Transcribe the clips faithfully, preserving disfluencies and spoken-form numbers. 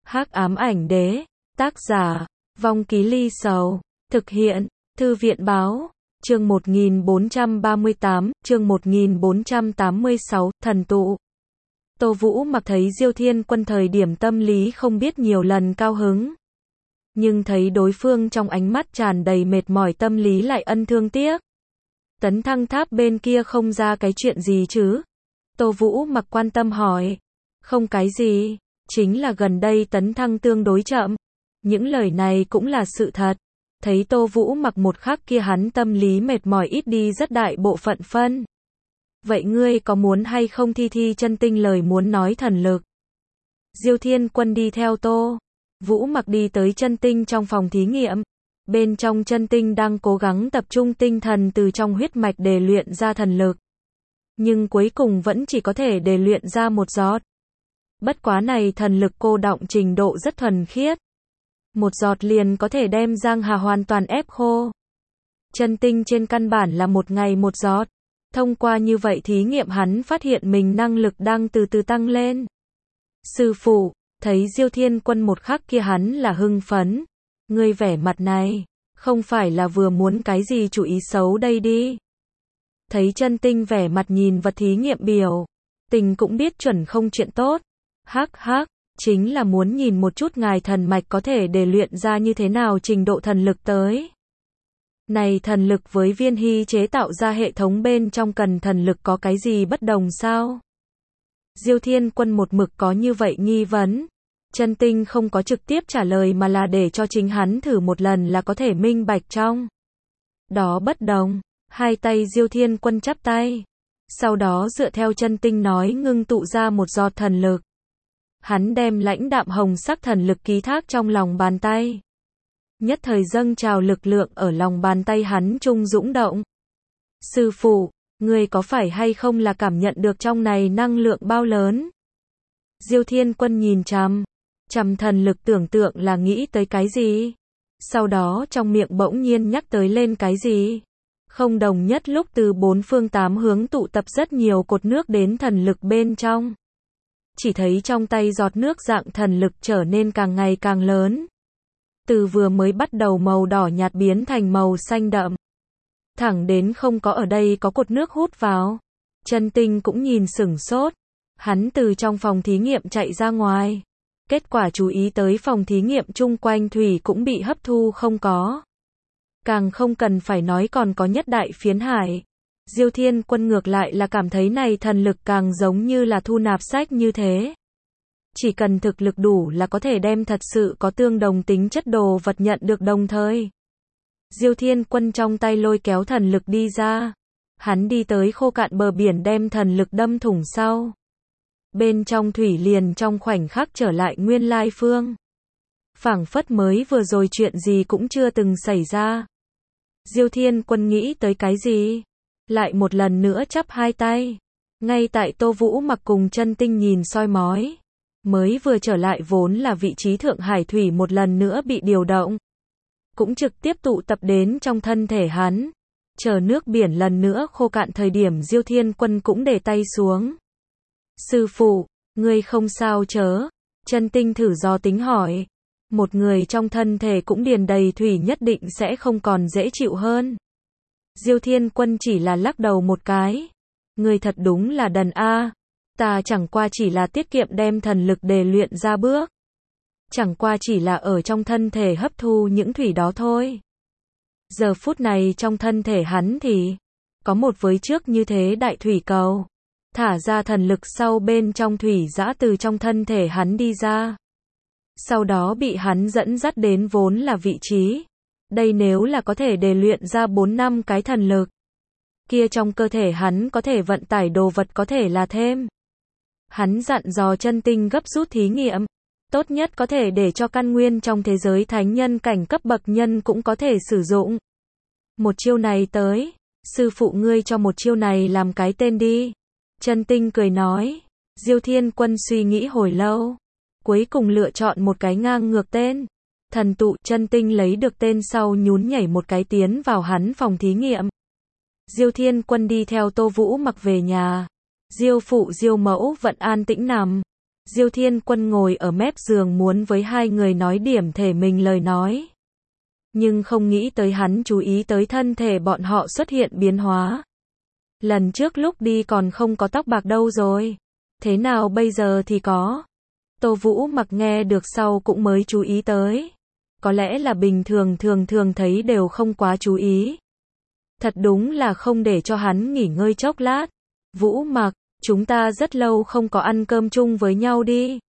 Hắc ám ảnh đế, tác giả, Vong Ký Ly Sầu, thực hiện, Thư viện báo, chương một nghìn bốn trăm ba mươi tám, chương một nghìn bốn trăm tám mươi sáu, thần tụ. Tô Vũ Mặc thấy Diêu Thiên Quân thời điểm tâm lý không biết nhiều lần cao hứng. Nhưng thấy đối phương trong ánh mắt tràn đầy mệt mỏi tâm lý lại ân thương tiếc. Tấn Thăng Tháp bên kia không ra cái chuyện gì chứ? Tô Vũ Mặc quan tâm hỏi. Không cái gì, chính là gần đây Tấn Thăng tương đối chậm. Những lời này cũng là sự thật. Thấy Tô Vũ Mặc một khắc kia hắn tâm lý mệt mỏi ít đi rất đại bộ phận phân. Vậy ngươi có muốn hay không thi thi chân tinh lời muốn nói thần lực? Diêu Thiên Quân đi theo Tô Vũ Mặc đi tới chân tinh trong phòng thí nghiệm. Bên trong chân tinh đang cố gắng tập trung tinh thần từ trong huyết mạch để luyện ra thần lực. Nhưng cuối cùng vẫn chỉ có thể để luyện ra một giọt. Bất quá này thần lực cô đọng trình độ rất thuần khiết. Một giọt liền có thể đem Giang Hà hoàn toàn ép khô. Chân tinh trên căn bản là một ngày một giọt. Thông qua như vậy thí nghiệm hắn phát hiện mình năng lực đang từ từ tăng lên. Sư phụ, thấy Diêu Thiên Quân một khắc kia hắn là hưng phấn. Ngươi vẻ mặt này, không phải là vừa muốn cái gì chủ ý xấu đây đi. Thấy chân tinh vẻ mặt nhìn vật thí nghiệm biểu. Tình cũng biết chuẩn không chuyện tốt. Hắc hắc, chính là muốn nhìn một chút ngài thần mạch có thể để luyện ra như thế nào trình độ thần lực tới. Này thần lực với viên hy chế tạo ra hệ thống bên trong cần thần lực có cái gì bất đồng sao? Diêu Thiên Quân một mực có như vậy nghi vấn. Chân tinh không có trực tiếp trả lời mà là để cho chính hắn thử một lần là có thể minh bạch trong. Đó bất đồng, hai tay Diêu Thiên Quân chắp tay. Sau đó dựa theo chân tinh nói ngưng tụ ra một giọt thần lực. Hắn đem lãnh đạm hồng sắc thần lực ký thác trong lòng bàn tay. Nhất thời dâng trào lực lượng ở lòng bàn tay hắn trung dũng động. Sư phụ, ngươi có phải hay không là cảm nhận được trong này năng lượng bao lớn? Diêu Thiên Quân nhìn chằm, chằm thần lực tưởng tượng là nghĩ tới cái gì? Sau đó trong miệng bỗng nhiên nhắc tới lên cái gì? Không đồng nhất lúc từ bốn phương tám hướng tụ tập rất nhiều cột nước đến thần lực bên trong. Chỉ thấy trong tay giọt nước dạng thần lực trở nên càng ngày càng lớn. Từ vừa mới bắt đầu màu đỏ nhạt biến thành màu xanh đậm. Thẳng đến không có ở đây có cột nước hút vào. Chân tinh cũng nhìn sửng sốt. Hắn từ trong phòng thí nghiệm chạy ra ngoài. Kết quả chú ý tới phòng thí nghiệm chung quanh thủy cũng bị hấp thu không có. Càng không cần phải nói còn có nhất đại phiến hải. Diêu Thiên Quân ngược lại là cảm thấy này thần lực càng giống như là thu nạp sách như thế. Chỉ cần thực lực đủ là có thể đem thật sự có tương đồng tính chất đồ vật nhận được đồng thời. Diêu Thiên Quân trong tay lôi kéo thần lực đi ra. Hắn đi tới khô cạn bờ biển đem thần lực đâm thủng sau. Bên trong thủy liền trong khoảnh khắc trở lại nguyên lai phương. Phảng phất mới vừa rồi chuyện gì cũng chưa từng xảy ra. Diêu Thiên Quân nghĩ tới cái gì? Lại một lần nữa chắp hai tay. Ngay tại Tô Vũ Mặc cùng chân tinh nhìn soi mói. Mới vừa trở lại vốn là vị trí Thượng Hải Thủy một lần nữa bị điều động. Cũng trực tiếp tụ tập đến trong thân thể hắn. Chờ nước biển lần nữa khô cạn thời điểm Diêu Thiên Quân cũng để tay xuống. Sư phụ, ngươi không sao chớ? Chân tinh thử do tính hỏi. Một người trong thân thể cũng điền đầy thủy nhất định sẽ không còn dễ chịu hơn. Diêu Thiên Quân chỉ là lắc đầu một cái. Ngươi thật đúng là đần a. Ta chẳng qua chỉ là tiết kiệm đem thần lực để luyện ra bước. Chẳng qua chỉ là ở trong thân thể hấp thu những thủy đó thôi. Giờ phút này trong thân thể hắn thì có một với trước như thế đại thủy cầu. Thả ra thần lực sau bên trong thủy dã từ trong thân thể hắn đi ra. Sau đó bị hắn dẫn dắt đến vốn là vị trí. Đây nếu là có thể để luyện ra bốn năm cái thần lực. Kia trong cơ thể hắn có thể vận tải đồ vật có thể là thêm. Hắn dặn dò chân tinh gấp rút thí nghiệm. Tốt nhất có thể để cho căn nguyên trong thế giới thánh nhân cảnh cấp bậc nhân cũng có thể sử dụng. Một chiêu này tới. Sư phụ ngươi cho một chiêu này làm cái tên đi. Chân tinh cười nói. Diêu Thiên Quân suy nghĩ hồi lâu. Cuối cùng lựa chọn một cái ngang ngược tên. Thần tụ. Chân tinh lấy được tên sau nhún nhảy một cái tiến vào hắn phòng thí nghiệm. Diêu Thiên Quân đi theo Tô Vũ Mặc về nhà. Diêu phụ Diêu mẫu vẫn an tĩnh nằm. Diêu Thiên Quân ngồi ở mép giường muốn với hai người nói điểm thể mình lời nói. Nhưng không nghĩ tới hắn chú ý tới thân thể bọn họ xuất hiện biến hóa. Lần trước lúc đi còn không có tóc bạc đâu rồi. Thế nào bây giờ thì có. Tô Vũ Mặc nghe được sau cũng mới chú ý tới. Có lẽ là bình thường thường thường thấy đều không quá chú ý. Thật đúng là không để cho hắn nghỉ ngơi chốc lát. Vũ Mặc, chúng ta rất lâu không có ăn cơm chung với nhau đi.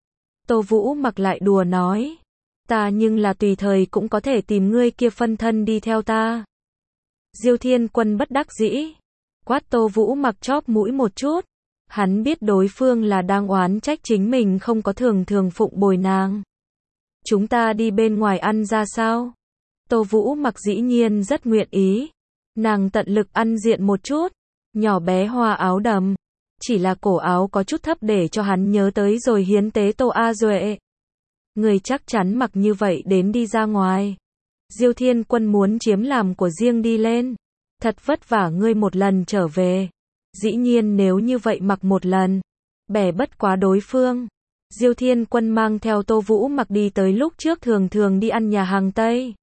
Tô Vũ Mặc lại đùa nói. Ta nhưng là tùy thời cũng có thể tìm ngươi kia phân thân đi theo ta. Diêu Thiên Quân bất đắc dĩ. Quát Tô Vũ Mặc chóp mũi một chút. Hắn biết đối phương là đang oán trách chính mình không có thường thường phụng bồi nàng. Chúng ta đi bên ngoài ăn ra sao? Tô Vũ Mặc dĩ nhiên rất nguyện ý. Nàng tận lực ăn diện một chút. Nhỏ bé hoa áo đầm. Chỉ là cổ áo có chút thấp để cho hắn nhớ tới rồi hiến tế Tô A Duệ. Người chắc chắn mặc như vậy đến đi ra ngoài. Diêu Thiên Quân muốn chiếm làm của riêng đi lên. Thật vất vả ngươi một lần trở về. Dĩ nhiên nếu như vậy mặc một lần. Bẻ bất quá đối phương. Diêu Thiên Quân mang theo Tô Vũ Mặc đi tới lúc trước thường thường đi ăn nhà hàng Tây.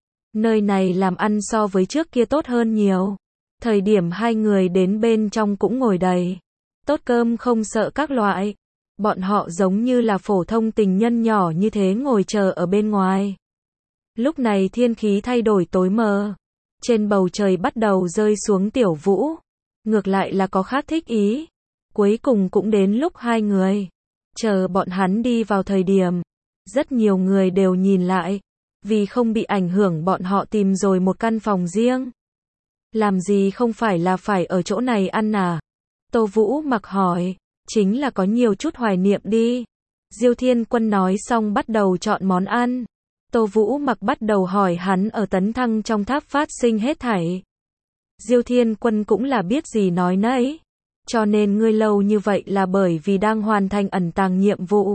Nơi này làm ăn so với trước kia tốt hơn nhiều. Thời điểm hai người đến bên trong cũng ngồi đầy. Tốt cơm không sợ các loại. Bọn họ giống như là phổ thông tình nhân nhỏ như thế ngồi chờ ở bên ngoài. Lúc này thiên khí thay đổi tối mờ. Trên bầu trời bắt đầu rơi xuống tiểu vũ. Ngược lại là có khác thích ý. Cuối cùng cũng đến lúc hai người. Chờ bọn hắn đi vào thời điểm. Rất nhiều người đều nhìn lại. Vì không bị ảnh hưởng bọn họ tìm rồi một căn phòng riêng. Làm gì không phải là phải ở chỗ này ăn à? Tô Vũ Mặc hỏi. Chính là có nhiều chút hoài niệm đi. Diêu Thiên Quân nói xong bắt đầu chọn món ăn. Tô Vũ Mặc bắt đầu hỏi hắn ở tấn thăng trong tháp phát sinh hết thảy. Diêu Thiên Quân cũng là biết gì nói nấy. Cho nên ngươi lâu như vậy là bởi vì đang hoàn thành ẩn tàng nhiệm vụ.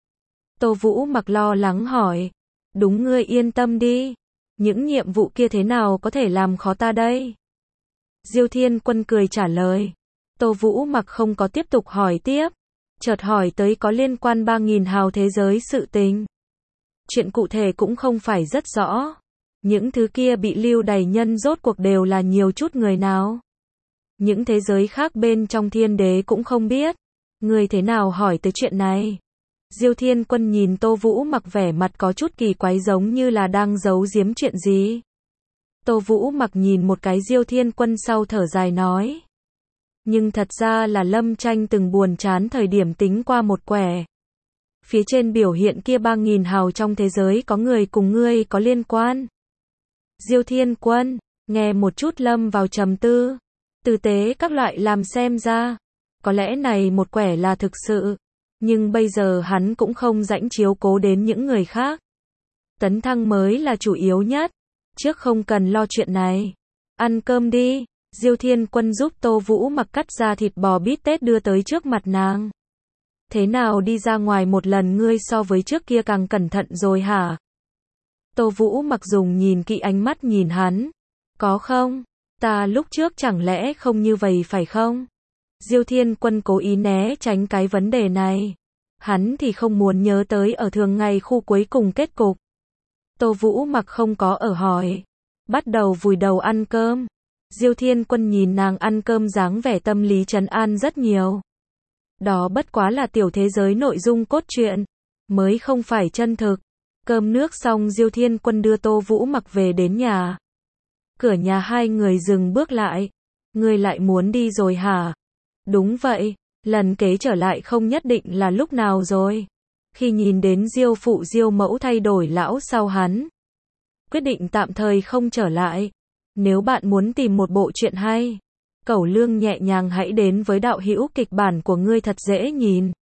Tô Vũ Mặc lo lắng hỏi. Đúng, ngươi yên tâm đi. Những nhiệm vụ kia thế nào có thể làm khó ta đây? Diêu Thiên Quân cười trả lời. Tô Vũ Mặc không có tiếp tục hỏi tiếp. Chợt hỏi tới có liên quan ba nghìn hào thế giới sự tình. Chuyện cụ thể cũng không phải rất rõ. Những thứ kia bị lưu đày nhân rốt cuộc đều là nhiều chút người nào. Những thế giới khác bên trong thiên đế cũng không biết. Người thế nào hỏi tới chuyện này? Diêu Thiên Quân nhìn Tô Vũ Mặc vẻ mặt có chút kỳ quái giống như là đang giấu giếm chuyện gì. Tô Vũ Mặc nhìn một cái Diêu Thiên Quân sau thở dài nói. Nhưng thật ra là Lâm Tranh từng buồn chán thời điểm tính qua một quẻ. Phía trên biểu hiện kia ba nghìn hào trong thế giới có người cùng ngươi có liên quan. Diêu Thiên Quân, nghe một chút lâm vào trầm tư. Tử tế các loại làm xem ra. Có lẽ này một quẻ là thực sự. Nhưng bây giờ hắn cũng không rãnh chiếu cố đến những người khác. Tấn thăng mới là chủ yếu nhất. Trước không cần lo chuyện này. Ăn cơm đi. Diêu Thiên Quân giúp Tô Vũ Mặc cắt ra thịt bò bít tết đưa tới trước mặt nàng. Thế nào đi ra ngoài một lần ngươi so với trước kia càng cẩn thận rồi hả? Tô Vũ Mặc dùng nhìn kỹ ánh mắt nhìn hắn. Có không? Ta lúc trước chẳng lẽ không như vậy phải không? Diêu Thiên Quân cố ý né tránh cái vấn đề này. Hắn thì không muốn nhớ tới ở thường ngày khu cuối cùng kết cục. Tô Vũ Mặc không có ở hỏi. Bắt đầu vùi đầu ăn cơm. Diêu Thiên Quân nhìn nàng ăn cơm dáng vẻ tâm lý trấn an rất nhiều. Đó bất quá là tiểu thế giới nội dung cốt truyện. Mới không phải chân thực. Cơm nước xong Diêu Thiên Quân đưa Tô Vũ Mặc về đến nhà. Cửa nhà hai người dừng bước lại. Ngươi lại muốn đi rồi hả? Đúng vậy. Lần kế trở lại không nhất định là lúc nào rồi. Khi nhìn đến Diêu phụ Diêu mẫu thay đổi lão sau hắn. Quyết định tạm thời không trở lại. Nếu bạn muốn tìm một bộ truyện hay, cẩu lương nhẹ nhàng hãy đến với đạo hữu kịch bản của ngươi thật dễ nhìn.